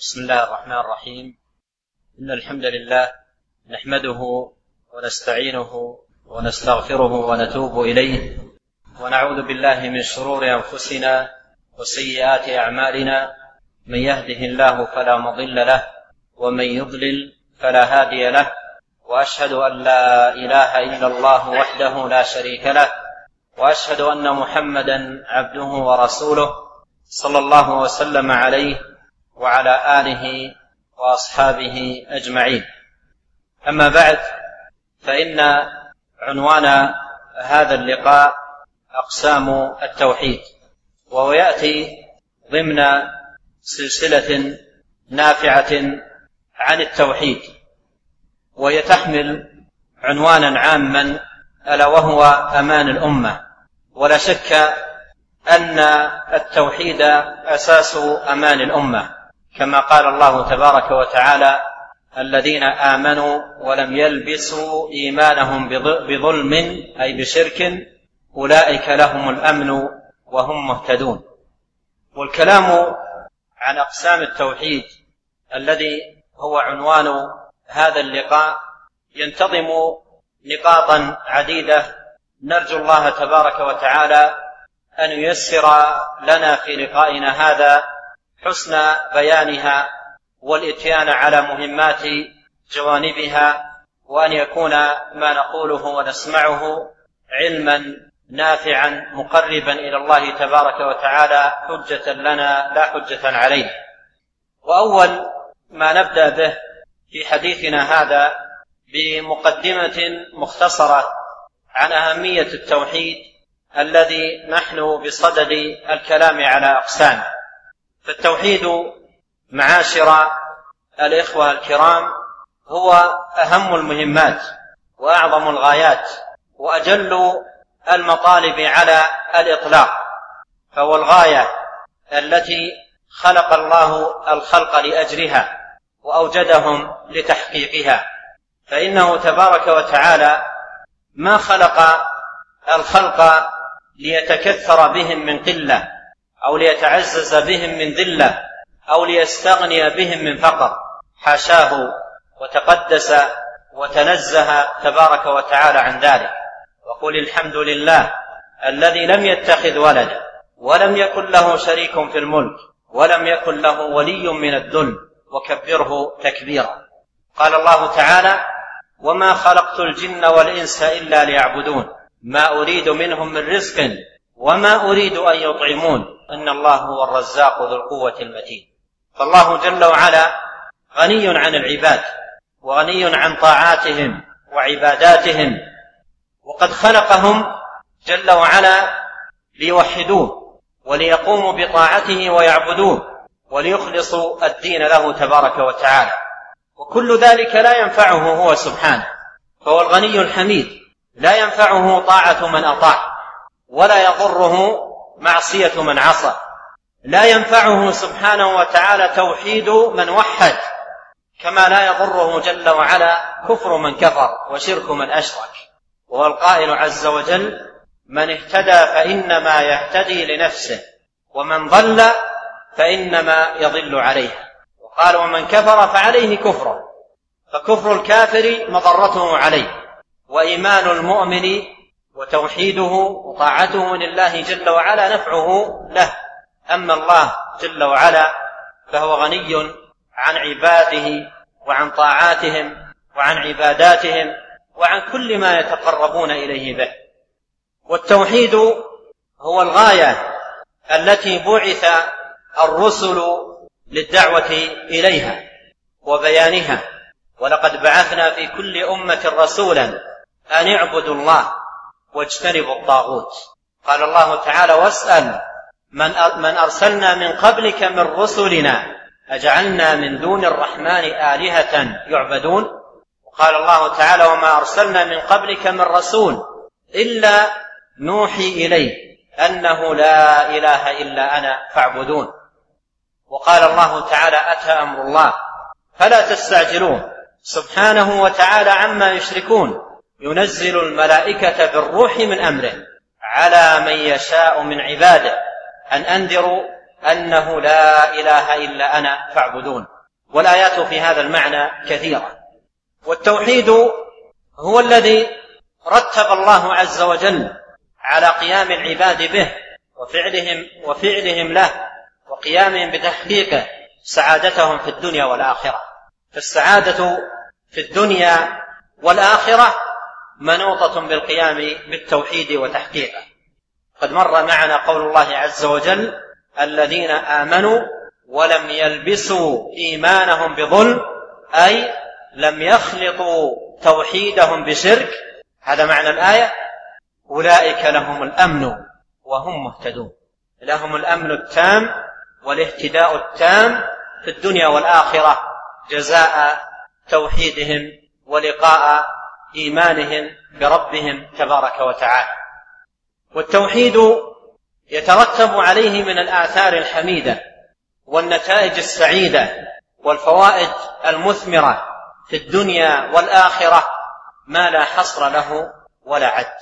بسم الله الرحمن الرحيم. إن الحمد لله نحمده ونستعينه ونستغفره ونتوب إليه، ونعوذ بالله من شرور أنفسنا وسيئات أعمالنا. من يهده الله فلا مضل له، ومن يضلل فلا هادي له، وأشهد أن لا إله إلا الله وحده لا شريك له، وأشهد أن محمدا عبده ورسوله صلى الله وسلم عليه وعلى آله وأصحابه أجمعين. أما بعد، فإن عنوان هذا اللقاء أقسام التوحيد، وهو يأتي ضمن سلسلة نافعة عن التوحيد، وهي تحمل عنوانا عاما ألا وهو أمان الأمة. ولا شك أن التوحيد أساس أمان الأمة، كما قال الله تبارك وتعالى: الذين آمنوا ولم يلبسوا إيمانهم بظلم أي بشرك أولئك لهم الأمن وهم مهتدون. والكلام عن أقسام التوحيد الذي هو عنوان هذا اللقاء ينتظم نقاطا عديدة، نرجو الله تبارك وتعالى أن ييسر لنا في لقائنا هذا حسن بيانها والإتيان على مهمات جوانبها، وأن يكون ما نقوله ونسمعه علما نافعا مقربا إلى الله تبارك وتعالى حجة لنا لا حجة علينا. وأول ما نبدأ به في حديثنا هذا بمقدمة مختصرة عن أهمية التوحيد الذي نحن بصدد الكلام على أقسامه. فالتوحيد معاشر الإخوة الكرام هو أهم المهمات وأعظم الغايات وأجل المطالب على الإطلاق، فهو الغاية التي خلق الله الخلق لأجلها وأوجدهم لتحقيقها. فإنه تبارك وتعالى ما خلق الخلق ليتكثر بهم من قلة، أو ليتعزز بهم من ذلة، أو ليستغني بهم من فقر، حاشاه وتقدس وتنزه تبارك وتعالى عن ذلك. وقل الحمد لله الذي لم يتخذ ولدا ولم يكن له شريك في الملك ولم يكن له ولي من الذل وكبره تكبيرا. قال الله تعالى: وما خلقت الجن والإنس إلا ليعبدون ما أريد منهم من رزق وما أريد أن يطعمون إن الله هو الرزاق ذو القوة المتين. فالله جل وعلا غني عن العباد وغني عن طاعاتهم وعباداتهم، وقد خلقهم جل وعلا ليوحدوه وليقوموا بطاعته ويعبدوه وليخلصوا الدين له تبارك وتعالى. وكل ذلك لا ينفعه هو سبحانه، فهو الغني الحميد، لا ينفعه طاعة من أطاع ولا يضره معصية من عصى، لا ينفعه سبحانه وتعالى توحيد من وحد، كما لا يضره جل وعلا كفر من كفر وشرك من أشرك. وهو القائل عز وجل: من اهتدى فإنما يهتدي لنفسه ومن ضل فإنما يضل عليها. وقال: ومن كفر فعليه كفره، فكفر الكافر مضرته عليه، وإيمان المؤمن وتوحيده وطاعته لله جل وعلا نفعه له. أما الله جل وعلا فهو غني عن عباده وعن طاعاتهم وعن عباداتهم وعن كل ما يتقربون إليه به. والتوحيد هو الغاية التي بعث الرسل للدعوة إليها وبيانها. ولقد بعثنا في كل أمة رسولا أن اعبدوا الله واجتنبوا الطاغوت. قال الله تعالى: واسأل من أرسلنا من قبلك من رسلنا أجعلنا من دون الرحمن آلهة يعبدون. وقال الله تعالى: وما أرسلنا من قبلك من رسول إلا نوحي إليه أنه لا إله إلا أنا فاعبدون. وقال الله تعالى: أتى أمر الله فلا تستعجلوه سبحانه وتعالى عما يشركون، ينزل الملائكة بالروح من أمره على من يشاء من عباده أن أنذروا أنه لا إله إلا أنا فاعبدون. والآيات في هذا المعنى كثيرة. والتوحيد هو الذي رتب الله عز وجل على قيام العباد به وفعلهم له وقيامهم بتحقيق سعادتهم في الدنيا والآخرة. فالسعادة في الدنيا والآخرة منوطة بالقيام بالتوحيد وتحقيقه. قد مر معنا قول الله عز وجل: الذين آمنوا ولم يلبسوا إيمانهم بظلم، أي لم يخلطوا توحيدهم بشرك. هذا معنى الآية: أولئك لهم الأمن وهم مهتدون. لهم الأمن التام والاهتداء التام في الدنيا والآخرة جزاء توحيدهم ولقاء إيمانهم بربهم تبارك وتعالى. والتوحيد يترتب عليه من الآثار الحميدة والنتائج السعيدة والفوائد المثمرة في الدنيا والآخرة ما لا حصر له ولا عد.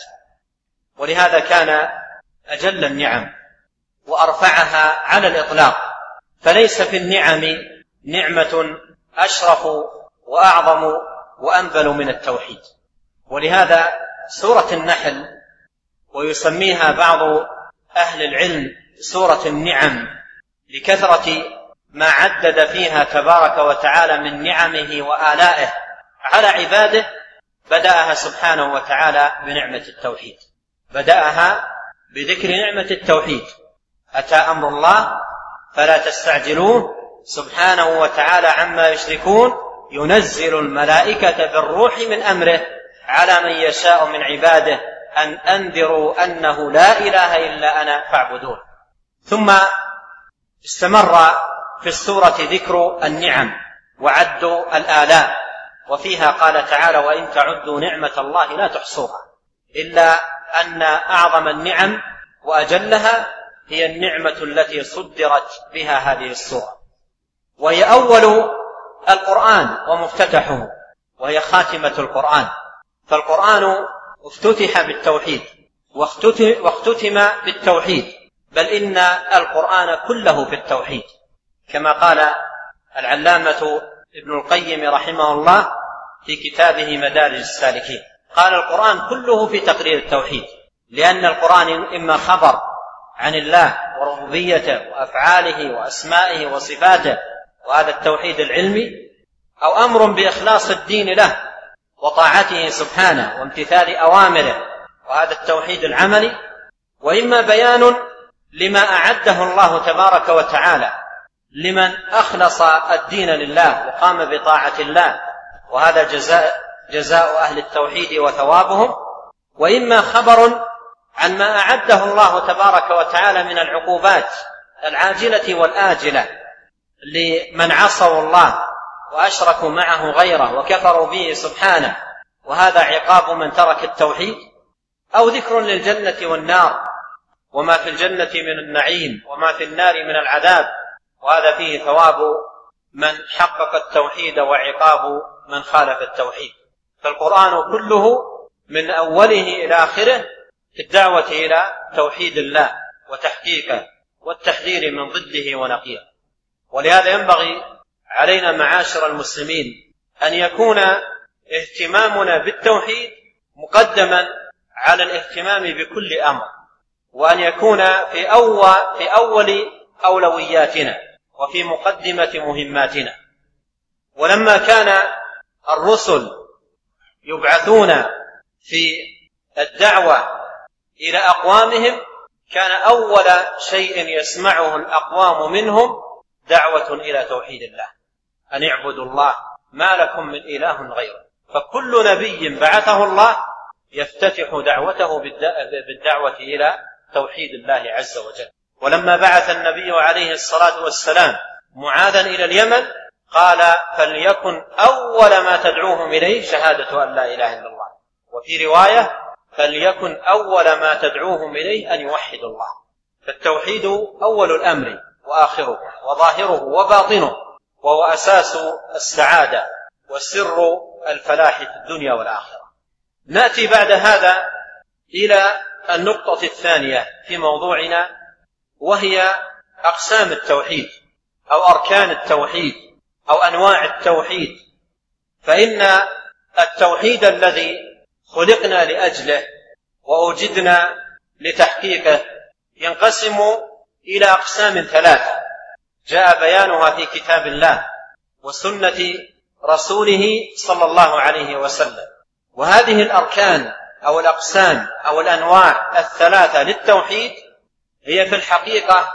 ولهذا كان أجل النعم وأرفعها على الإطلاق، فليس في النعم نعمة أشرف وأعظم وأنبل من التوحيد. ولهذا سورة النحل، ويسميها بعض أهل العلم سورة النعم لكثرة ما عدد فيها تبارك وتعالى من نعمه وآلائه على عباده، بدأها سبحانه وتعالى بنعمة التوحيد، بدأها بذكر نعمة التوحيد. أتى أمر الله فلا تستعجلوه سبحانه وتعالى عما يشركون، ينزل الملائكة بالروح من أمره على من يشاء من عباده أن أنذروا أنه لا إله إلا أنا فاعبدون. ثم استمر في السورة ذكر النعم وعد الآلاء، وفيها قال تعالى: وإن تعدوا نعمة الله لا تحصوها. إلا أن أعظم النعم وأجلها هي النعمة التي صدرت بها هذه السورة، وهي أول القرآن ومفتتحه، وهي خاتمة القرآن. فالقرآن افتتح بالتوحيد واختتم بالتوحيد، بل إن القرآن كله في التوحيد، كما قال العلامة ابن القيم رحمه الله في كتابه مدارج السالكين، قال: القرآن كله في تقرير التوحيد، لأن القرآن إما خبر عن الله وربوبيته وأفعاله وأسمائه وصفاته، وهذا التوحيد العلمي، أو أمر بإخلاص الدين له وطاعته سبحانه وامتثال أوامره، وهذا التوحيد العملي، وإما بيان لما أعده الله تبارك وتعالى لمن أخلص الدين لله وقام بطاعة الله، وهذا جزاء أهل التوحيد وثوابهم، وإما خبر عن ما أعده الله تبارك وتعالى من العقوبات العاجلة والآجلة لمن عصوا الله وأشركوا معه غيره وكفروا به سبحانه، وهذا عقاب من ترك التوحيد، أو ذكر للجنة والنار وما في الجنة من النعيم وما في النار من العذاب، وهذا فيه ثواب من حقق التوحيد وعقاب من خالف التوحيد. فالقرآن كله من أوله إلى آخره في الدعوة إلى توحيد الله وتحقيقه والتحذير من ضده ونقيضه. ولهذا ينبغي علينا معاشر المسلمين أن يكون اهتمامنا بالتوحيد مقدما على الاهتمام بكل أمر، وأن يكون في أول أولوياتنا وفي مقدمة مهماتنا. ولما كان الرسل يبعثون في الدعوة إلى أقوامهم، كان أول شيء يسمعه الأقوام منهم دعوة إلى توحيد الله، أن اعبدوا الله ما لكم من إله غيره. فكل نبي بعثه الله يفتتح دعوته بالدعوة إلى توحيد الله عز وجل. ولما بعث النبي عليه الصلاة والسلام معاذا إلى اليمن قال: فليكن أول ما تدعوهم إليه شهادة أن لا إله إلا الله، وفي رواية: فليكن أول ما تدعوهم إليه أن يوحدوا الله. فالتوحيد أول الأمر وآخره وظاهره وباطنه، وهو أساس السعادة وسر الفلاح في الدنيا والآخرة. نأتي بعد هذا إلى النقطة الثانية في موضوعنا، وهي أقسام التوحيد أو أركان التوحيد أو أنواع التوحيد، فإن التوحيد الذي خلقنا لأجله وأوجدنا لتحقيقه ينقسم إلى أقسام ثلاثة جاء بيانها في كتاب الله وسنة رسوله صلى الله عليه وسلم. وهذه الأركان أو الأقسام أو الأنواع الثلاثة للتوحيد هي في الحقيقة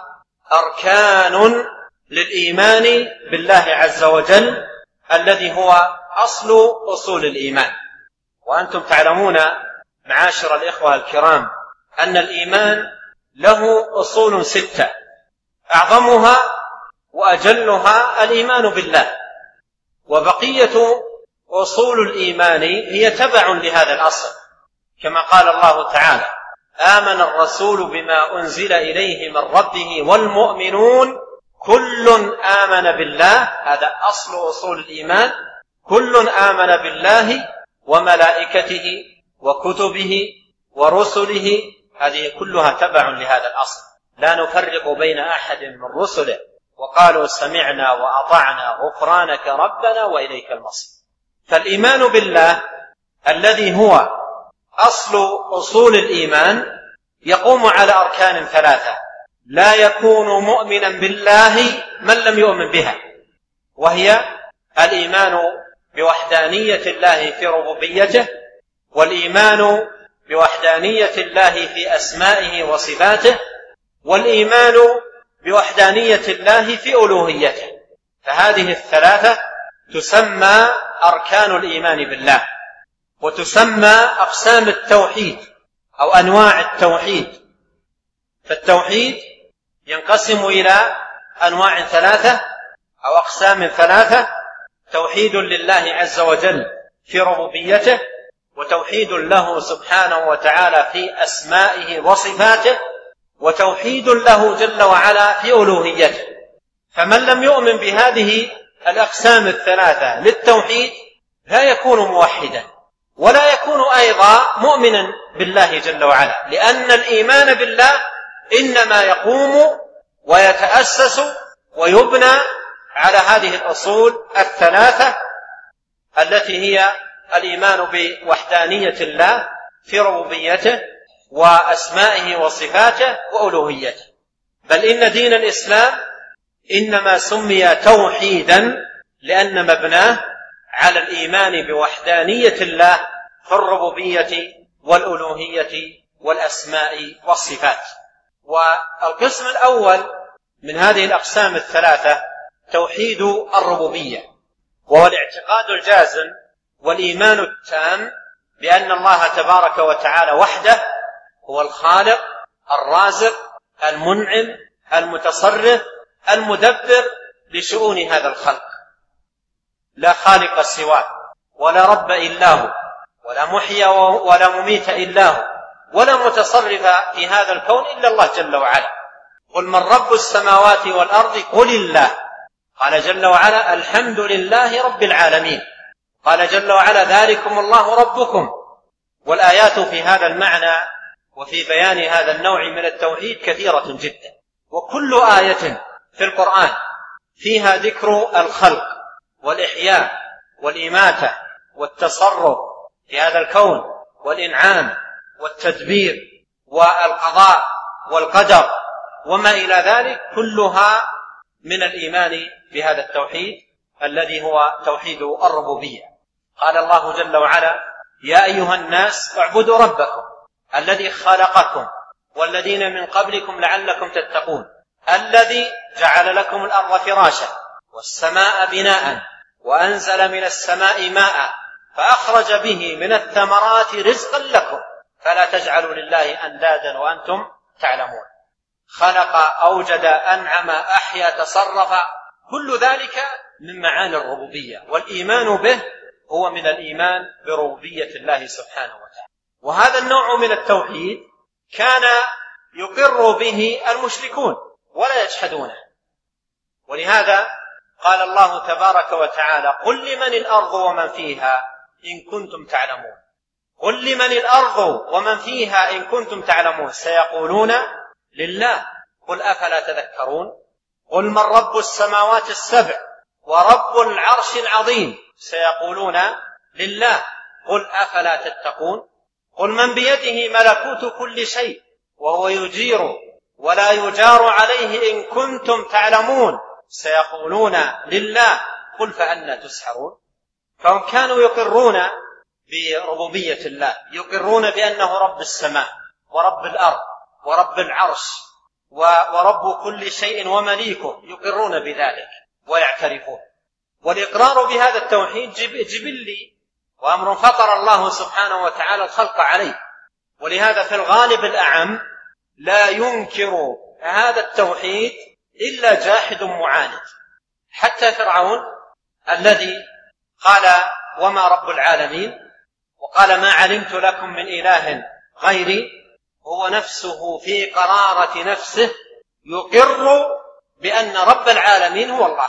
أركان للإيمان بالله عز وجل الذي هو أصل أصول الإيمان. وأنتم تعلمون معاشر الإخوة الكرام أن الإيمان له أصول 6 أعظمها وأجلها الإيمان بالله، وبقية أصول الإيمان هي تبع لهذا الأصل، كما قال الله تعالى: آمن الرسول بما أنزل إليه من ربه والمؤمنون كل آمن بالله. هذا أصل أصول الإيمان، كل آمن بالله وملائكته وكتبه ورسله. هذه كلها تبع لهذا الأصل، لا نفرق بين أحد من رسله، وقالوا سمعنا وأطعنا غفرانك ربنا وإليك المصير. فالإيمان بالله الذي هو أصل أصول الإيمان يقوم على أركان 3 لا يكون مؤمنا بالله من لم يؤمن بها، وهي الإيمان بوحدانية الله في ربوبيته، والإيمان بوحدانية الله في أسمائه وصفاته، والإيمان بوحدانية الله في ألوهيته. فهذه ال3 تسمى أركان الإيمان بالله، وتسمى أقسام التوحيد أو أنواع التوحيد. فالتوحيد ينقسم إلى أنواع 3 أو أقسام 3: توحيد لله عز وجل في ربوبيته، وتوحيد له سبحانه وتعالى في أسمائه وصفاته، وتوحيد له جل وعلا في ألوهيته. فمن لم يؤمن بهذه الأقسام 3 للتوحيد لا يكون موحدا، ولا يكون أيضا مؤمنا بالله جل وعلا، لأن الإيمان بالله إنما يقوم ويتأسس ويبنى على هذه الأصول 3 التي هي الإيمان بوحدانية الله في ربوبيته وأسمائه وصفاته وألوهيته. بل إن دين الإسلام إنما سمي توحيدا لأن مبناه على الإيمان بوحدانية الله في الربوبية والألوهية والأسماء والصفات. والقسم الأول من هذه الأقسام 3 توحيد الربوبية، وهو الاعتقاد الجازم والإيمان التام بأن الله تبارك وتعالى وحده هو الخالق الرازق المنعم المتصرف المدبر لشؤون هذا الخلق، لا خالق سواه، ولا رب إلا هو، ولا محيي ولا مميت إلا هو، ولا متصرف في هذا الكون إلا الله جل وعلا. قل من رب السماوات والأرض قل الله. قال جل وعلا: الحمد لله رب العالمين. قال جل وعلا: ذلكم الله ربكم. والآيات في هذا المعنى وفي بيان هذا النوع من التوحيد كثيرة جدا، وكل آية في القرآن فيها ذكر الخلق والإحياء والإماتة والتصرف في هذا الكون والإنعام والتدبير والقضاء والقدر وما إلى ذلك، كلها من الإيمان بهذا التوحيد الذي هو توحيد الربوبية. قال الله جل وعلا: يا أيها الناس اعبدوا ربكم الذي خلقكم والذين من قبلكم لعلكم تتقون الذي جعل لكم الأرض فراشا والسماء بناء وأنزل من السماء ماء فأخرج به من الثمرات رزقا لكم فلا تجعلوا لله أندادا وأنتم تعلمون. خلق، أوجد، أنعم، أحيا، تصرف، كل ذلك من معاني الربوبية، والإيمان به هو من الإيمان بربوبية الله سبحانه وتعالى. وهذا النوع من التوحيد كان يقر به المشركون ولا يجحدونه، ولهذا قال الله تبارك وتعالى: قل لمن الأرض ومن فيها إن كنتم تعلمون. قل لمن الأرض ومن فيها إن كنتم تعلمون. سيقولون لله. قل أفلا تذكرون قل من رب السماوات السبع ورب العرش العظيم سيقولون لله قل أفلا تتقون قل من بيده ملكوت كل شيء وهو يجير ولا يجار عليه إن كنتم تعلمون سيقولون لله قل فأنى تسحرون. فهم كانوا يقرون بربوبية الله، يقرون بأنه رب السماء ورب الأرض ورب العرش ورب كل شيء ومليكه، يقرون بذلك ويعترفون. والإقرار بهذا التوحيد جبلي وأمر فطر الله سبحانه وتعالى الخلق عليه، ولهذا في الغالب الأعم لا ينكر هذا التوحيد إلا جاحد معاند. حتى فرعون الذي قال وما رب العالمين وقال ما علمت لكم من إله غيري، هو نفسه في قرارة نفسه يقر بأن رب العالمين هو الله،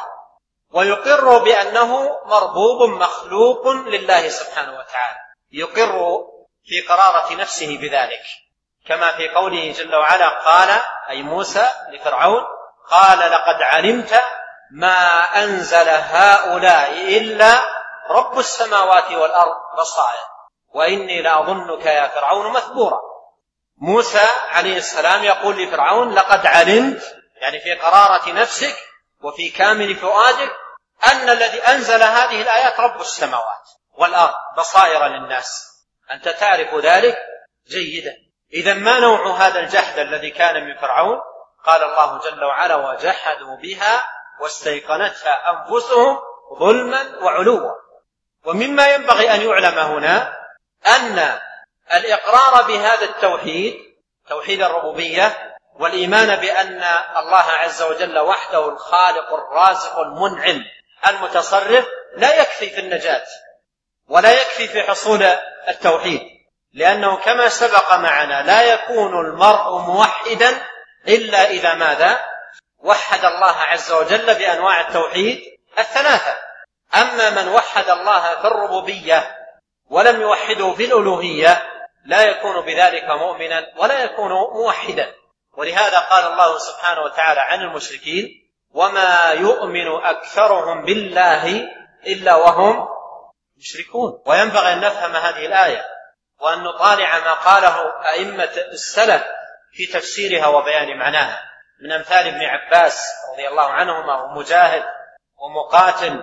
ويقر بأنه مربوب مخلوق لله سبحانه وتعالى، يقر في قرارة نفسه بذلك، كما في قوله جل وعلا قال أي موسى لفرعون قال لقد علمت ما أنزل هؤلاء إلا رب السماوات والأرض بصائر وإني لأظنك يا فرعون مثبورا. موسى عليه السلام يقول لفرعون لقد علمت، يعني في قرارة نفسك وفي كامل فؤادك، أن الذي أنزل هذه الآيات رب السماوات والأرض بصائر للناس، أنت تعرف ذلك جيدا. إذا ما نوع هذا الجحد الذي كان من فرعون؟ قال الله جل وعلا وجحدوا بها واستيقنتها أنفسهم ظلما وعلوا. ومما ينبغي أن يعلم هنا أن الإقرار بهذا التوحيد، توحيد الربوبية، والإيمان بأن الله عز وجل وحده الخالق الرازق المنعم المتصرف، لا يكفي في النجاة ولا يكفي في حصول التوحيد، لأنه كما سبق معنا لا يكون المرء موحدا إلا إذا ماذا؟ وحد الله عز وجل بأنواع التوحيد الثلاثة. أما من وحد الله في الربوبية ولم يوحده في الألوهية لا يكون بذلك مؤمنا ولا يكون موحدا. ولهذا قال الله سبحانه وتعالى عن المشركين وما يؤمن أكثرهم بالله إلا وهم مشركون. وينبغي أن نفهم هذه الآية وأن نطالع ما قاله أئمة السلف في تفسيرها وبيان معناها، من أمثال ابن عباس رضي الله عنهما ومجاهد ومقاتل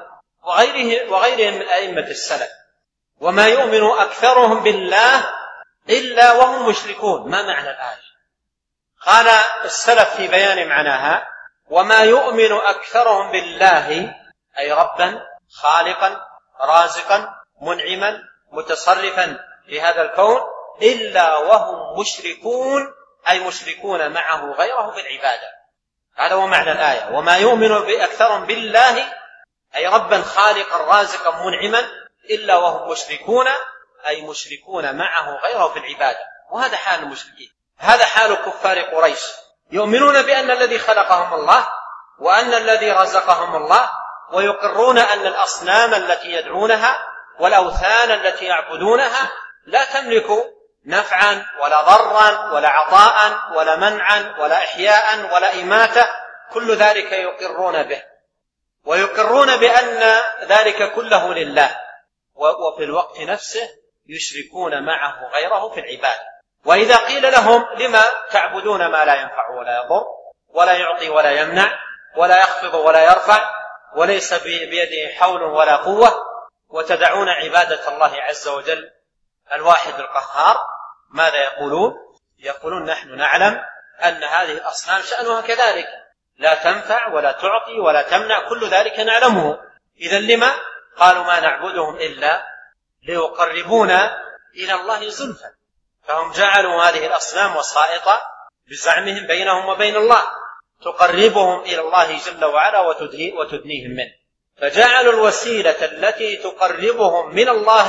وغيرهم من أئمة السلف. وما يؤمن أكثرهم بالله إلا وهم مشركون. ما معنى الآية؟ قال السلف في بيان معناها وما يؤمن أكثرهم بالله أي ربا خالقا رازقا منعما متصرفا في هذا الكون إلا وهم مشركون أي مشركون معه غيره في العبادة. هذا هو معنى الآية. وما يؤمن أكثرهم بالله أي ربا خالقا رازقا منعما إلا وهم مشركون أي مشركون معه غيره في العبادة. وهذا حال المشركين، هذا حال كفار قريش، يؤمنون بأن الذي خلقهم الله وأن الذي رزقهم الله، ويقرون أن الأصنام التي يدعونها والأوثان التي يعبدونها لا تملك نفعا ولا ضرا ولا عطاء ولا منعا ولا إحياء ولا إماتة، كل ذلك يقرون به، ويقرون بأن ذلك كله لله، وفي الوقت نفسه يشركون معه غيره في العبادة. وإذا قيل لهم لما تعبدون ما لا ينفع ولا يضر ولا يعطي ولا يمنع ولا يخفض ولا يرفع وليس بيده حول ولا قوة، وتدعون عبادة الله عز وجل الواحد القهار، ماذا يقولون؟ يقولون نحن نعلم أن هذه الأصنام شأنها كذلك، لا تنفع ولا تعطي ولا تمنع، كل ذلك نعلمه. إذن لما؟ قالوا ما نعبدهم إلا ليقربونا إلى الله زلفى. فهم جعلوا هذه الأصنام وسائط بزعمهم بينهم وبين الله، تقربهم إلى الله جل وعلا وتدنيهم منه، فجعلوا الوسيلة التي تقربهم من الله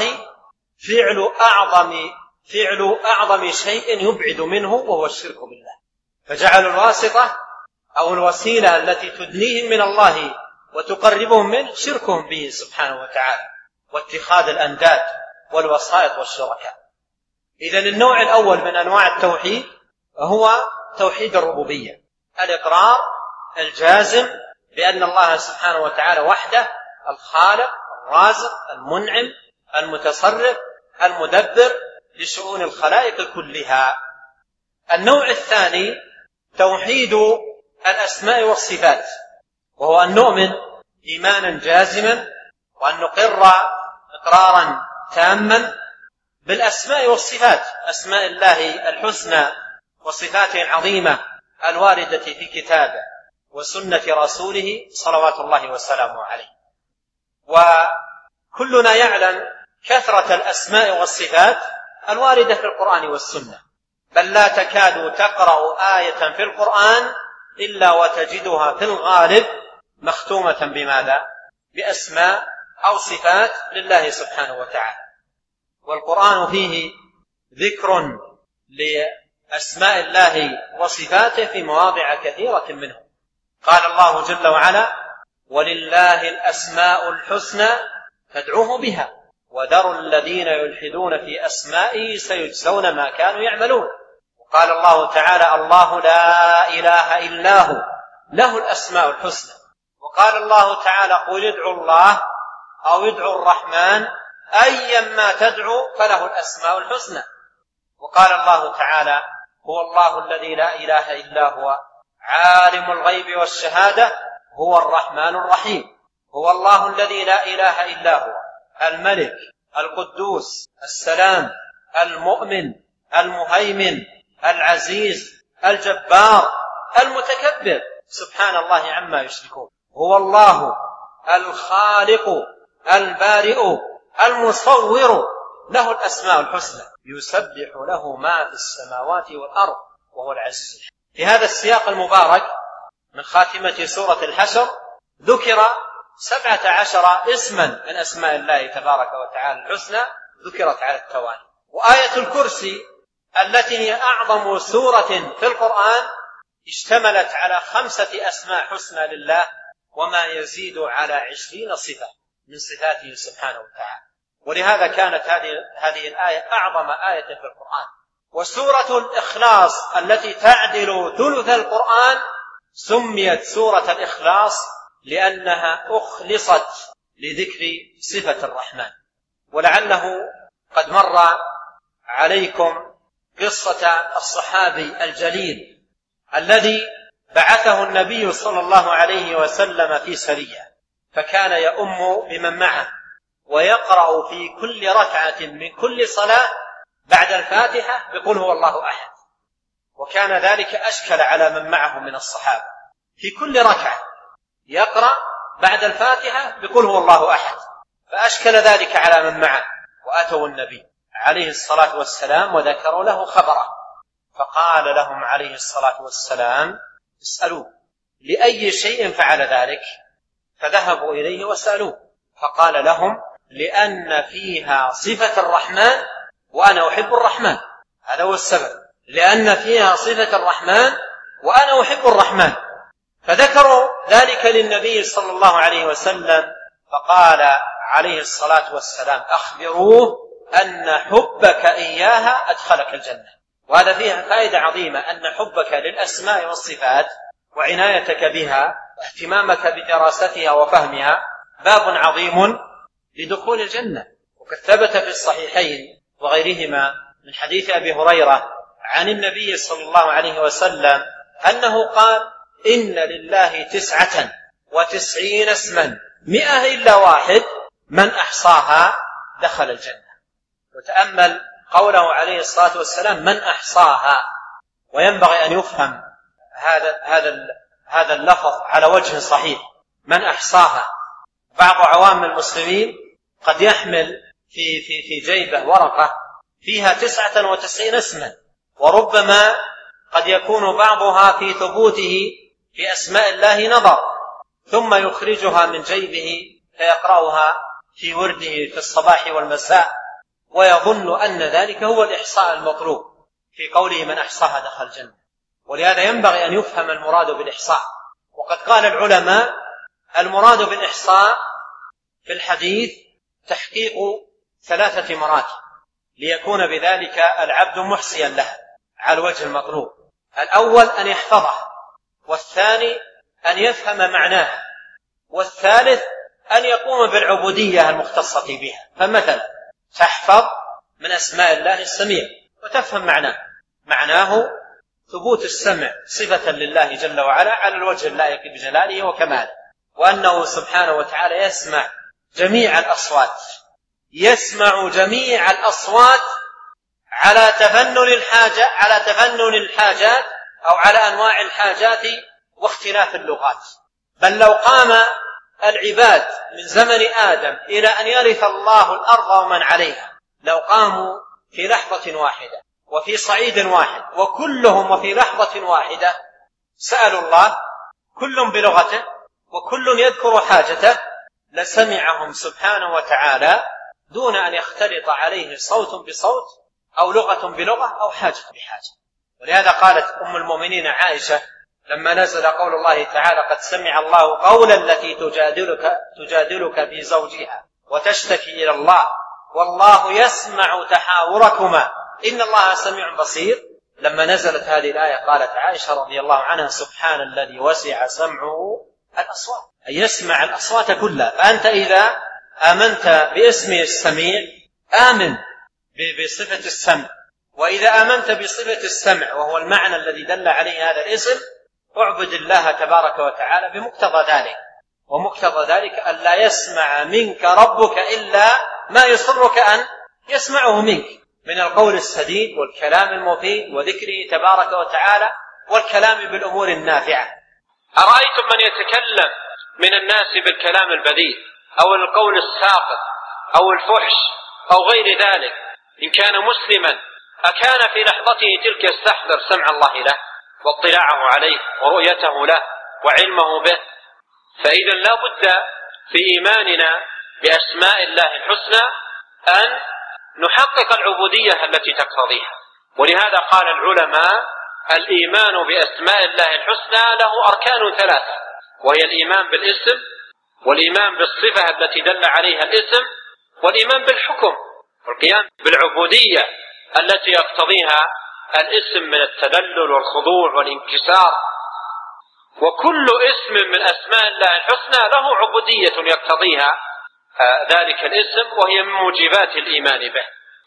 فعل أعظم شيء يبعد منه وهو الشرك بالله. فجعلوا الواسطة أو الوسيلة التي تدنيهم من الله وتقربهم منه شركهم به سبحانه وتعالى، واتخاذ الأنداد والوسائط والشركاء. إذن النوع الأول من أنواع التوحيد هو توحيد الربوبية، الإقرار الجازم بأن الله سبحانه وتعالى وحده الخالق الرازق المنعم المتصرف المدبر لشؤون الخلائق كلها. النوع الثاني توحيد الأسماء والصفات، وهو أن نؤمن إيمانا جازما وأن نقر إقرارا تاما بالأسماء والصفات، أسماء الله الحسنى وصفاته العظيمة الواردة في كتابه وسنة رسوله صلوات الله وسلامه عليه. وكلنا يعلم كثرة الأسماء والصفات الواردة في القرآن والسنة، بل لا تكاد تقرأ آية في القرآن إلا وتجدها في الغالب مختومة بماذا؟ بأسماء أو صفات لله سبحانه وتعالى. والقرآن فيه ذكر لأسماء الله وصفاته في مواضع كثيرة منه. قال الله جل وعلا: ولله الأسماء الحسنى فادعوه بها وذروا الذين يلحدون في أسمائه سيجزون ما كانوا يعملون. وقال الله تعالى: الله لا إله إلا هو له الأسماء الحسنى. وقال الله تعالى: قل ادعوا الله أو ادعوا الرحمن أيما تدعوا فله الأسماء الحسنى. وقال الله تعالى: هو الله الذي لا إله إلا هو عالم الغيب والشهادة هو الرحمن الرحيم. هو الله الذي لا إله إلا هو الملك القدوس السلام المؤمن المهيمن العزيز الجبار المتكبر سبحان الله عما يشركون. هو الله الخالق البارئ المصور له الأسماء الحسنى يسبح له ما في السماوات والأرض وهو العزيز الحكيم. في هذا السياق المبارك من خاتمة سورة الحشر ذكر 17 اسما من أسماء الله تبارك وتعالى الحسنى ذكرت على التوالي. وآية الكرسي التي هي أعظم سورة في القرآن اشتملت على 5 أسماء حسنى لله وما يزيد على 20 صفة من صفاته سبحانه وتعالى. ولهذا كانت هذه الآية أعظم آية في القرآن. وسورة الإخلاص التي تعدل ثلث القرآن سميت سورة الإخلاص لأنها أخلصت لذكر صفة الرحمن. ولعله قد مر عليكم قصة الصحابي الجليل الذي بعثه النبي صلى الله عليه وسلم في سرية، فكان يؤم بمن معه ويقرأ في كل ركعة من كل صلاة بعد الفاتحة بقول هو الله أحد. وكان ذلك أشكل على من معه من الصحابة، في كل ركعة يقرأ بعد الفاتحة بقول هو الله أحد، فأشكل ذلك على من معه. وأتوا النبي عليه الصلاة والسلام وذكروا له خبره، فقال لهم عليه الصلاة والسلام: اسألوه لأي شيء فعل ذلك؟ فذهبوا إليه وسألوه، فقال لهم: لأن فيها صفة الرحمن وأنا أحب الرحمن. هذا هو السبب، لأن فيها صفة الرحمن وأنا أحب الرحمن. فذكروا ذلك للنبي صلى الله عليه وسلم، فقال عليه الصلاة والسلام: أخبروه أن حبك إياها أدخلك الجنة. وهذا فيها فائدة عظيمة، أن حبك للأسماء والصفات وعنايتك بها واهتمامك بدراستها وفهمها باب عظيم لدخول الجنة. وقد ثبت في الصحيحين وغيرهما من حديث أبي هريرة عن النبي صلى الله عليه وسلم أنه قال: إن لله 99 اسما 100 إلا واحد من أحصاها دخل الجنة. وتأمل قوله عليه الصلاة والسلام: من أحصاها. وينبغي أن يفهم هذا اللفظ على وجه صحيح، من أحصاها. بعض عوام المسلمين قد يحمل في جيبه ورقة فيها 99 اسما، وربما قد يكون بعضها في ثبوته في أسماء الله نظر، ثم يخرجها من جيبه فيقرأها في ورده في الصباح والمساء، ويظن أن ذلك هو الإحصاء المطلوب في قوله من أحصاها دخل الجنة. ولهذا ينبغي أن يفهم المراد بالإحصاء. وقد قال العلماء: المراد بالإحصاء في الحديث تحقيق 3 مراتب ليكون بذلك العبد محصيا لها على الوجه المطلوب. الأول أن يحفظها، والثاني أن يفهم معناها، والثالث أن يقوم بالعبودية المختصة بها. فمثلا تحفظ من أسماء الله السميع وتفهم معناه ثبوت السمع صفة لله جل وعلا على الوجه اللائق بجلاله وكماله، وأنه سبحانه وتعالى يسمع جميع الأصوات على تفنن الحاجات أو على أنواع الحاجات واختلاف اللغات. بل لو قام العباد من زمن آدم إلى أن يرث الله الأرض ومن عليها، لو قاموا في لحظة واحدة وفي صعيد واحد وكلهم وفي لحظة واحدة سألوا الله كل بلغته وكل يذكر حاجته، لسمعهم سبحانه وتعالى دون أن يختلط عليه صوت بصوت أو لغة بلغة أو حاجة بحاجة. ولهذا قالت أم المؤمنين عائشة لما نزل قول الله تعالى: قد سمع الله قول التي تجادلك في زوجها وتشتكي إلى الله والله يسمع تحاوركما إن الله سميع بصير. لما نزلت هذه الآية قالت عائشة رضي الله عنها: سبحان الذي وسع سمعه الأصوات، أي يسمع الأصوات كلها. فأنت إذا آمنت باسمه السميع آمن بصفة السمع، وإذا آمنت بصفة السمع وهو المعنى الذي دل عليه هذا الاسم اعبد الله تبارك وتعالى بمقتضى ذلك، ومقتضى ذلك أن لا يسمع منك ربك إلا ما يسرك أن يسمعه منك من القول السديد والكلام المفيد وذكره تبارك وتعالى والكلام بالأمور النافعة. أرأيتم من يتكلم من الناس بالكلام البذيء أو القول الساقط أو الفحش أو غير ذلك، إن كان مسلما أكان في لحظته تلك يستحضر سمع الله له واطلاعه عليه ورؤيته له وعلمه به؟ فإذا لا بد في إيماننا بأسماء الله الحسنى أن نحقق العبودية التي تقتضيها. ولهذا قال العلماء: الإيمان بأسماء الله الحسنى له أركان ثلاثة، وهي الإيمان بالاسم، والإيمان بالصفة التي دل عليها الاسم، والإيمان بالحكم، والقيام بالعبودية التي يقتضيها الاسم من التذلل والخضوع والانكسار. وكل اسم من أسماء الله الحسنى له عبودية يقتضيها ذلك الاسم، وهي من موجبات الإيمان به.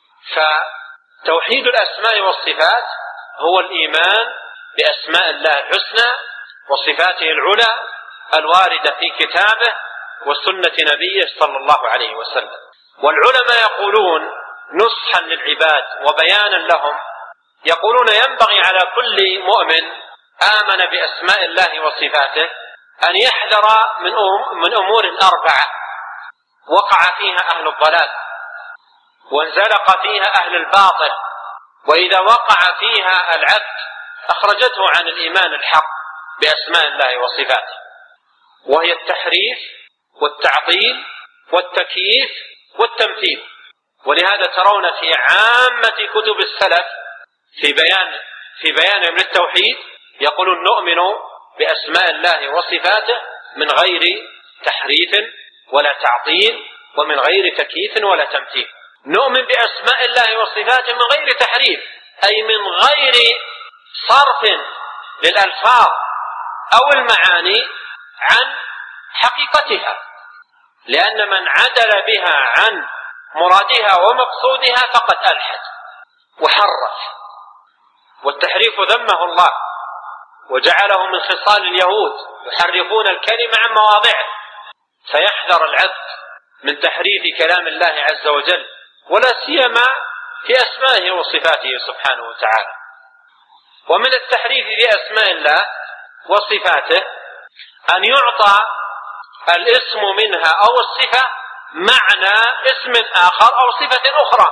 فتوحيد الأسماء والصفات هو الإيمان بأسماء الله الحسنى وصفاته العلى الواردة في كتابه وسنة نبيه صلى الله عليه وسلم. والعلماء يقولون نصحا للعباد وبيانا لهم، يقولون: ينبغي على كل مؤمن آمن بأسماء الله وصفاته أن يحذر من أمور أربعة وقع فيها أهل الضلال وانزلق فيها أهل الباطل، وإذا وقع فيها العبد أخرجته عن الإيمان الحق بأسماء الله وصفاته، وهي التحريف والتعطيل والتكييف والتمثيل. ولهذا ترون في عامة كتب السلف في بيانهم للتوحيد يقولون: نؤمن بأسماء الله وصفاته من غير تحريف ولا تعطيل ومن غير تكييف ولا تمثيل. نؤمن بأسماء الله وصفاته من غير تحريف، أي من غير صرف للألفاظ أو المعاني عن حقيقتها، لأن من عدل بها عن مرادها ومقصودها فقد ألحد وحرف. والتحريف ذمه الله وجعله من خصال اليهود، يحرفون الكلمة عن مواضعه. فيحذر العبد من تحريف كلام الله عز وجل، ولا سيما في أسمائه وصفاته سبحانه وتعالى. ومن التحريف في أسماء الله وصفاته أن يعطى الاسم منها أو الصفة معنى اسم آخر أو صفة أخرى،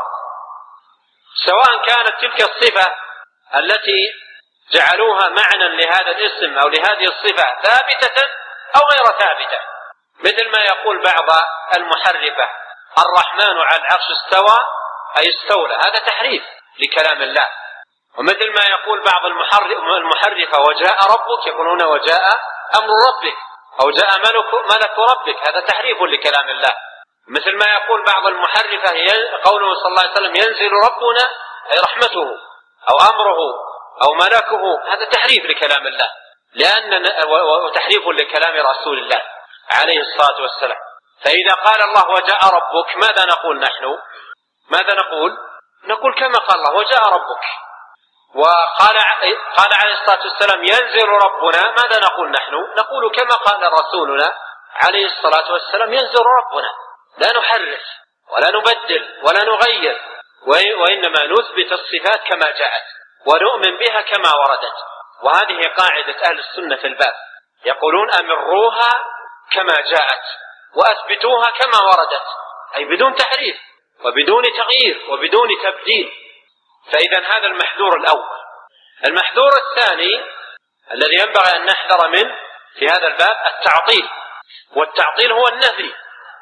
سواء كانت تلك الصفة التي جعلوها معنى لهذا الاسم أو لهذه الصفة ثابتة أو غير ثابتة، مثل ما يقول بعض المحرفة: الرحمن على العرش استوى، أي استولى، هذا تحريف لكلام الله. ومثل ما يقول بعض المحرفة: وجاء ربك، يقولون وجاء أمر ربك، أو جاء ملك ربك، هذا تحريف لكلام الله. مثل ما يقول بعض المحرفة قوله صلى الله عليه وسلم: ينزل ربنا، أي رحمته أو أمره أو ملكه، هذا تحريف لكلام الله. وتحريف لكلام رسول الله عليه الصلاة والسلام. فإذا قال الله وجاء ربك ماذا نقول نحن؟ ماذا نقول؟ نقول كما قال الله وجاء ربك. وقال عليه الصلاة والسلام ينزل ربنا، ماذا نقول نحن؟ نقول كما قال رسولنا عليه الصلاة والسلام ينزل ربنا، لا نحرف ولا نبدل ولا نغير، وإنما نثبت الصفات كما جاءت ونؤمن بها كما وردت. وهذه قاعدة أهل السنة في الباب، يقولون أمروها كما جاءت وأثبتوها كما وردت، أي بدون تحريف وبدون تغيير وبدون تبديل. فإذا هذا المحذور الأول. المحذور الثاني الذي ينبغي أن نحذر منه في هذا الباب التعطيل. والتعطيل هو النفي،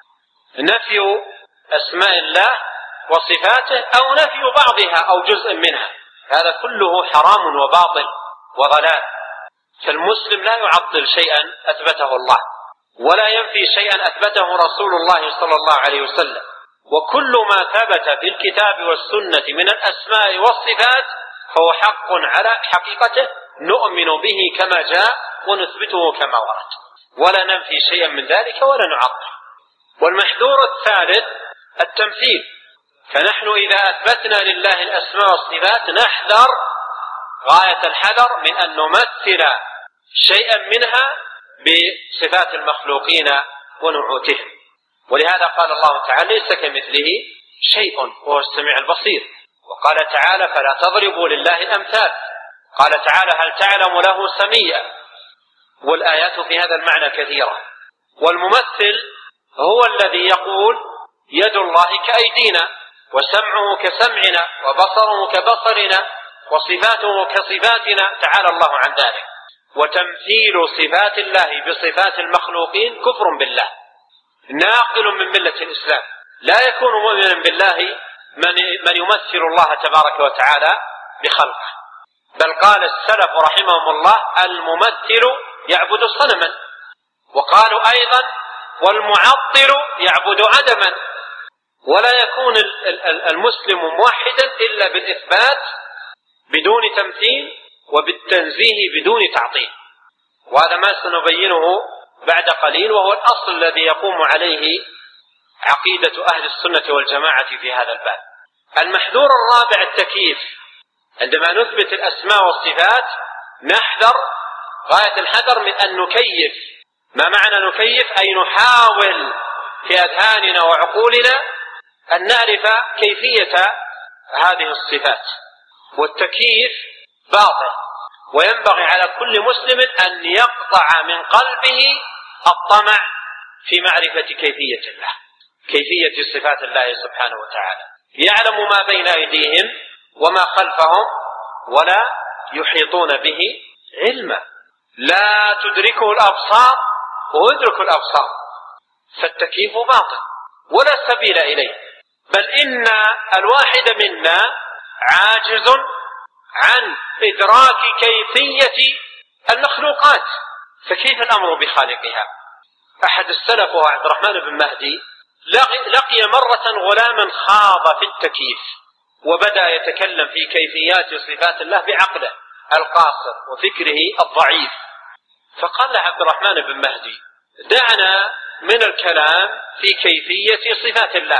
نفي أسماء الله وصفاته أو نفي بعضها أو جزء منها، هذا كله حرام وباطل وضلال. فالمسلم لا يعطل شيئا أثبته الله ولا ينفي شيئا أثبته رسول الله صلى الله عليه وسلم. وكل ما ثبت في الكتاب والسنة من الأسماء والصفات فهو حق على حقيقته، نؤمن به كما جاء ونثبته كما ورد، ولا ننفي شيئا من ذلك ولا نعطل. والمحذور الثالث التمثيل. فنحن إذا أثبتنا لله الأسماء والصفات نحذر غاية الحذر من أن نمثل شيئا منها بصفات المخلوقين ونعوتهم. ولهذا قال الله تعالى ليس كمثله شيء وهو السميع البصير. وقال تعالى فلا تضربوا لله الأمثال. قال تعالى هل تعلم له سميا. والآيات في هذا المعنى كثيرة. والممثل هو الذي يقول يد الله كأيدينا وسمعه كسمعنا وبصره كبصرنا وصفاته كصفاتنا، تعالى الله عن ذلك. وتمثيل صفات الله بصفات المخلوقين كفر بالله، ناقل من ملة الإسلام. لا يكون مؤمنا بالله من يمثل الله تبارك وتعالى بخلقه. بل قال السلف رحمهم الله الممثل يعبد صنما. وقالوا أيضا والمعطل يعبد عدما. ولا يكون المسلم موحدا إلا بالإثبات بدون تمثيل وبالتنزيه بدون تعطيل. وهذا ما سنبينه بعد قليل، وهو الأصل الذي يقوم عليه عقيدة أهل السنة والجماعة في هذا الباب. المحذور الرابع التكييف. عندما نثبت الأسماء والصفات نحذر غاية الحذر من أن نكيف. ما معنى نكيف؟ أي نحاول في أذهاننا وعقولنا أن نعرف كيفية هذه الصفات. والتكييف باطل، وينبغي على كل مسلم أن يقطع من قلبه الطمع في معرفة كيفية الله، كيفية صفات الله سبحانه وتعالى. يعلم ما بين أيديهم وما خلفهم ولا يحيطون به علما. لا تدركه الأبصار ويدرك الأبصار. فالتكييف باطل ولا سبيل إليه. بل إن الواحد منا عاجز عن إدراك كيفية المخلوقات، فكيف الأمر بخالقها؟ أحد السلف وهو عبد الرحمن بن مهدي لقي مرة غلاما خاض في التكييف وبدأ يتكلم في كيفيات صفات الله بعقله القاصر وفكره الضعيف. فقال عبد الرحمن بن مهدي دعنا من الكلام في كيفية صفات الله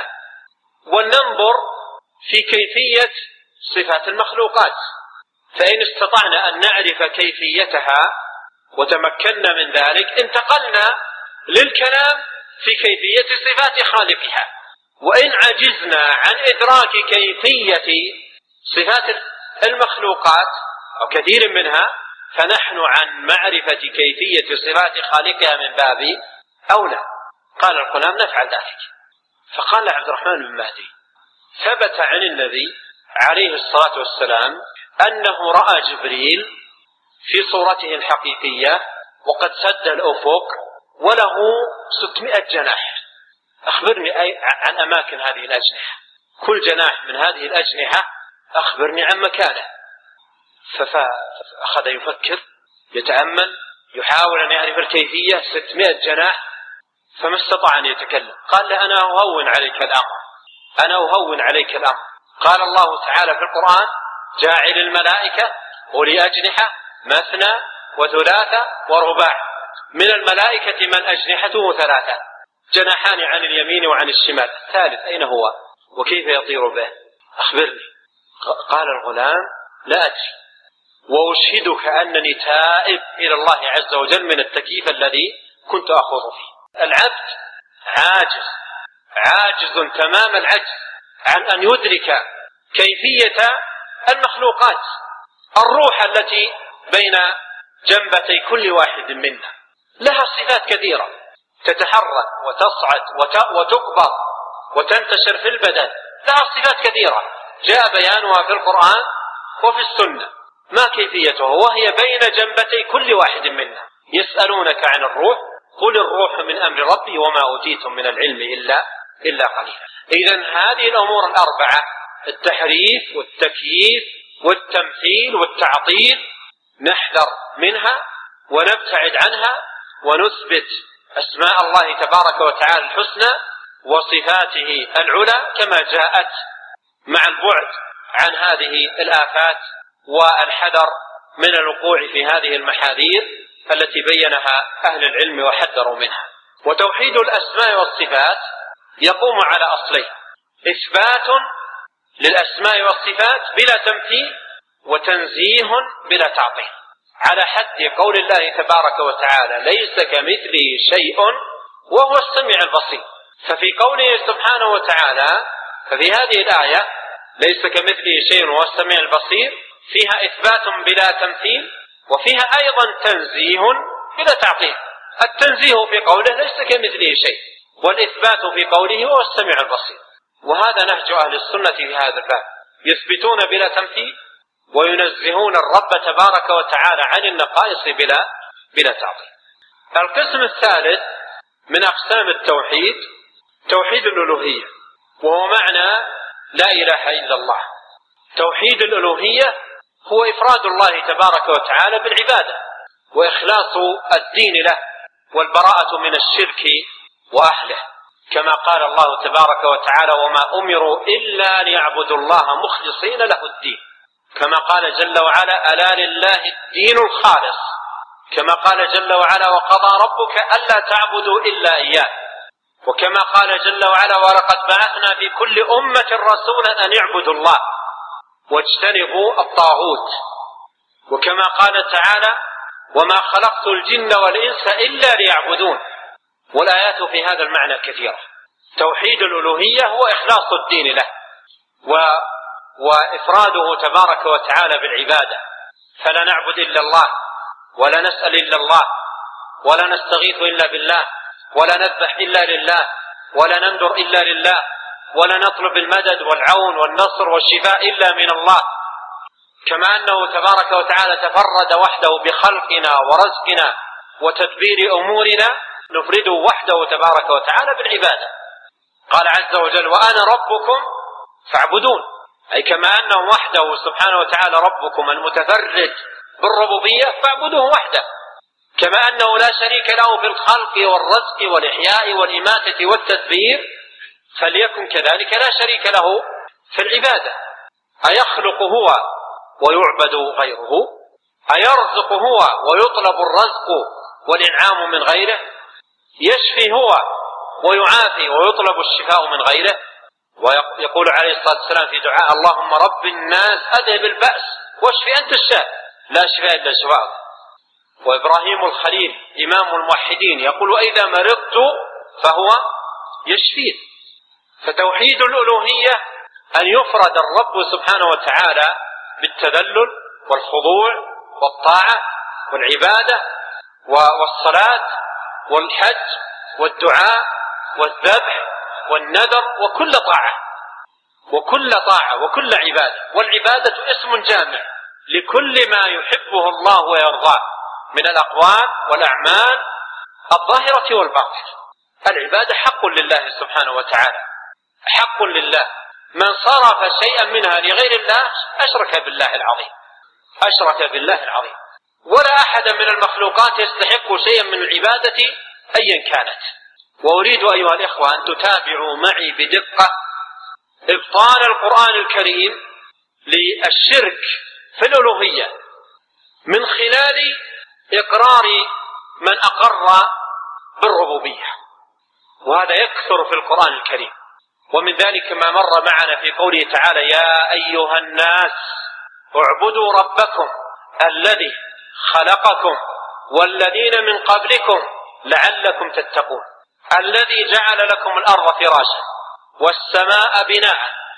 ولننظر في كيفية صفات المخلوقات، فإن استطعنا أن نعرف كيفيتها وتمكنا من ذلك انتقلنا للكلام في كيفية صفات خالقها. وإن عجزنا عن إدراك كيفية صفات المخلوقات أو كثير منها فنحن عن معرفة كيفية صفات خالقها من باب أولى. قال الغلام نفعل ذلك. فقال عبد الرحمن بن مهدي ثبت عن النبي عليه الصلاة والسلام أنه رأى جبريل في صورته الحقيقية وقد سد الأفق وله 600 جناح. أخبرني عن أماكن هذه الأجنحة، كل جناح من هذه الأجنحة أخبرني عن مكانه. فأخذ يفكر يتأمل يحاول أن يعرف الكيفية. 600 جناح فما استطاع أن يتكلم. قال أنا أهون عليك الأمر، أنا أهون عليك الأمر. قال الله تعالى في القرآن جاعل الملائكة أولي أجنحة مثنى وثلاثة ورباع. من الملائكة من أجنحته ثلاثة، جناحان عن اليمين وعن الشمال. الثالث أين هو وكيف يطير به؟ أخبرني. قال الغلام: لا أدري، وأشهدك أنني تائب إلى الله عز وجل من التكييف الذي كنت أخوض فيه. العبد عاجز تمام العجز عن أن يدرك كيفية المخلوقات. الروح التي بين جنبتي كل واحد منا لها صفات كثيرة، تتحرك وتصعد وتقبض وتنتشر في البدن، لها صفات كثيرة جاء بيانها في القرآن وفي السنة. ما كيفيتها؟ وهي بين جنبتي كل واحد منا. يسألونك عن الروح، قل الروح من أمر ربي وما أوتيتم من العلم إلا قليلا. إذن هذه الأمور الأربعة، التحريف والتكييف والتمثيل والتعطيل، نحذر منها ونبتعد عنها، ونثبت أسماء الله تبارك وتعالى الحسنى وصفاته العلى كما جاءت، مع البعد عن هذه الآفات والحذر من الوقوع في هذه المحاذير التي بينها أهل العلم وحذروا منها. وتوحيد الأسماء والصفات يقوم على أصلين: إثبات للأسماء والصفات بلا تمثيل، وتنزيه بلا تعطيل، على حد قول الله تبارك وتعالى: ليس كمثله شيء وهو السميع البصير. ففي قوله سبحانه وتعالى، ففي هذه الآية ليس كمثله شيء وهو السميع البصير، فيها إثبات بلا تمثيل، وفيها أيضا تنزيه بلا تعطيل. التنزيه في قوله ليس كمثله شيء، والإثبات في قوله هو السميع البصير. وهذا نهج أهل السنة في هذا الباب، يثبتون بلا تمثيل وينزهون الرب تبارك وتعالى عن النقائص بلا تعطيل. القسم الثالث من أقسام التوحيد توحيد الألوهية، وهو معنى لا إله إلا الله. توحيد الألوهية هو إفراد الله تبارك وتعالى بالعبادة، وإخلاص الدين له، والبراءة من الشرك وأهله، كما قال الله تبارك وتعالى: وما أمروا إلا ليعبدوا الله مخلصين له الدين. كما قال جل وعلا: ألا لله الدين الخالص. كما قال جل وعلا: وقضى ربك ألا تعبدوا إلا إياه. وكما قال جل وعلا: ولقد بعثنا في كل أمة رسولا أن يعبدوا الله واجتنبوا الطاغوت. وكما قال تعالى: وما خلقت الجن والإنس إلا ليعبدون. والآيات في هذا المعنى كثيرة. توحيد الألوهية هو إخلاص الدين له وإفراده تبارك وتعالى بالعبادة، فلا نعبد إلا الله، ولا نسأل إلا الله، ولا نستغيث إلا بالله، ولا نذبح إلا لله، ولا ننذر إلا لله، ولا نطلب المدد والعون والنصر والشفاء إلا من الله. كما أنه تبارك وتعالى تفرد وحده بخلقنا ورزقنا وتدبير أمورنا، نفرده وحده تبارك وتعالى بالعبادة. قال عز وجل: وأنا ربكم فاعبدون، أي كما أنه وحده سبحانه وتعالى ربكم المتفرد بالربوبية فاعبدوه وحده، كما أنه لا شريك له في الخلق والرزق والإحياء والإماتة والتدبير، فليكن كذلك لا شريك له في العبادة. أيخلق هو ويعبد غيره؟ أيرزق هو ويطلب الرزق والإنعام من غيره؟ يشفي هو ويعافي ويطلب الشفاء من غيره؟ ويقول عليه الصلاة والسلام في دعاء: اللهم رب الناس أذهب البأس واشفي أنت الشافي لا شفاء إلا شفاءك. وإبراهيم الخليل إمام الموحدين يقول: إذا مرضت فهو يشفين. فتوحيد الألوهية أن يفرد الرب سبحانه وتعالى بالتذلل والخضوع والطاعة والعبادة والصلاة والحج والدعاء والذبح والنذر وكل طاعة وكل عبادة. والعبادة اسم جامع لكل ما يحبه الله ويرضاه من الأقوال والأعمال الظاهرة والباطنة. العبادة حق لله سبحانه وتعالى، حق لله. من صرف شيئا منها لغير الله أشرك بالله العظيم. ولا أحد من المخلوقات يستحق شيئا من العبادة أيا كانت. وأريد أيها الإخوة أن تتابعوا معي بدقة إبطال القرآن الكريم للشرك في الألوهية من خلال إقرار من أقر بالربوبية، وهذا يكثر في القرآن الكريم. ومن ذلك ما مر معنا في قوله تعالى: يا أيها الناس اعبدوا ربكم الذي خلقكم والذين من قبلكم لعلكم تتقون، الذي جعل لكم الأرض فراشا والسماء بناء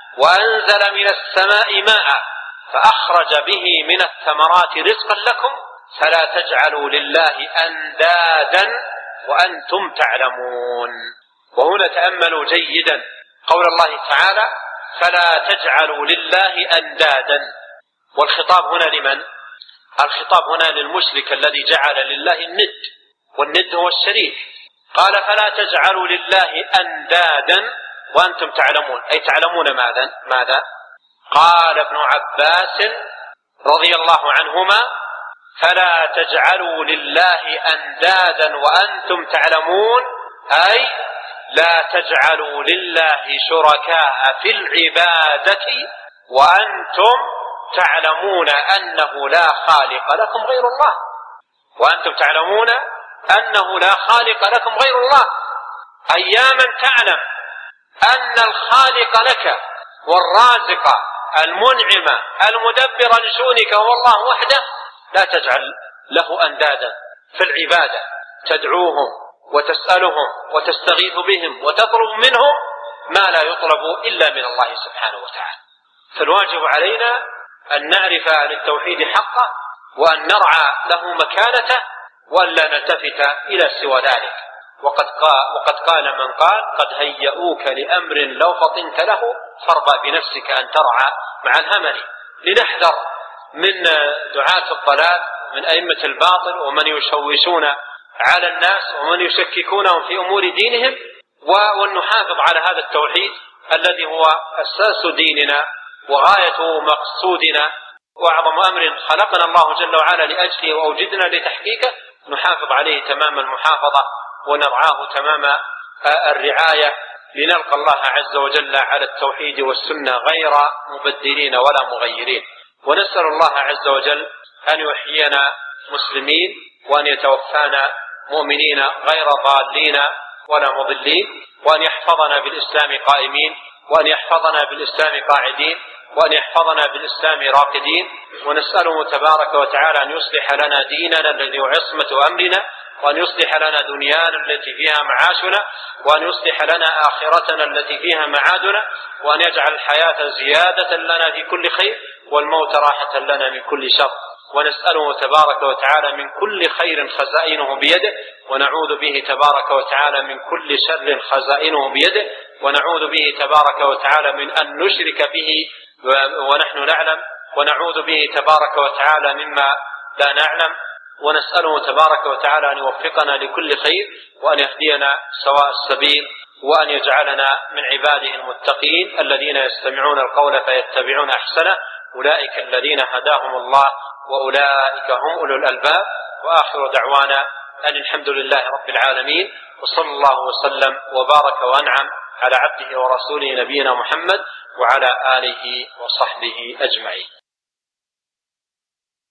وأنزل من السماء ماء فأخرج به من الثمرات رزقا لكم فلا تجعلوا لله أندادا وأنتم تعلمون. وهنا تأملوا جيدا قول الله تعالى: فلا تجعلوا لله أندادا. والخطاب هنا لمن؟ الخطاب هنا للمشرك الذي جعل لله الند، والند هو الشريك. قال: فلا تجعلوا لله أندادا وأنتم تعلمون، أي تعلمون ماذا؟ قال ابن عباس رضي الله عنهما: فلا تجعلوا لله أندادا وأنتم تعلمون، أي لا تجعلوا لله شركاء في العبادة وأنتم تعلمون أنه لا خالق لكم غير الله. وأنتم تعلمون أنه لا خالق لكم غير الله، أياما تعلم أن الخالق لك والرازق المنعم المدبر لشؤونك هو الله وحده، لا تجعل له أندادا في العبادة تدعوهم وتسألهم وتستغيث بهم وتطلب منهم ما لا يطلب إلا من الله سبحانه وتعالى. فالواجب علينا أن نعرف للتوحيد حقه وأن نرعى له مكانته وأن لا نلتفت إلى سوى ذلك. وقد قال من قال: قد هيئوك لأمر لو فطنت له فارضى بنفسك أن ترعى مع الهمل. لنحذر من دعاة الضلال من أئمة الباطل ومن يشوشون على الناس ومن يشككونهم في أمور دينهم، ونحافظ على هذا التوحيد الذي هو أساس ديننا وغاية مقصودنا وأعظم أمر خلقنا الله جل وعلا لأجله وأوجدنا لتحقيقه، نحافظ عليه تمام المحافظة ونرعاه تمام الرعاية لنلقى الله عز وجل على التوحيد والسنة غير مبدلين ولا مغيرين. ونسأل الله عز وجل أن يحيينا مسلمين وأن يتوفانا مؤمنين غير ضالين ولا مضلين، وأن يحفظنا بالإسلام قائمين، وأن يحفظنا بالإسلام قاعدين، وأن يحفظنا بالإسلام راقدين. ونسأله تبارك وتعالى أن يصلح لنا ديننا الذي هو عصمة أمرنا، وأن يصلح لنا دنيانا التي فيها معاشنا، وأن يصلح لنا آخرتنا التي فيها معادنا، وأن يجعل الحياة زيادة لنا في كل خير والموت راحة لنا من كل شر. ونسأله تبارك وتعالى من كل خير خزائنه بيده، ونعوذ به تبارك وتعالى من كل شر خزائنه بيده، ونعوذ به تبارك وتعالى من أن نشرك به ونحن نعلم، ونعوذ به تبارك وتعالى مما لا نعلم. ونسأله تبارك وتعالى أن يوفقنا لكل خير وأن يهدينا سواء السبيل، وأن يجعلنا من عباده المتقين الذين يستمعون القول فيتبعون أحسنه، أولئك الذين هداهم الله وأولئك هم أولو الألباب. وآخر دعوانا أن الحمد لله رب العالمين، وصلى الله وسلم وبارك وأنعم على عبده ورسوله نبينا محمد وعلى آله وصحبه أجمعين.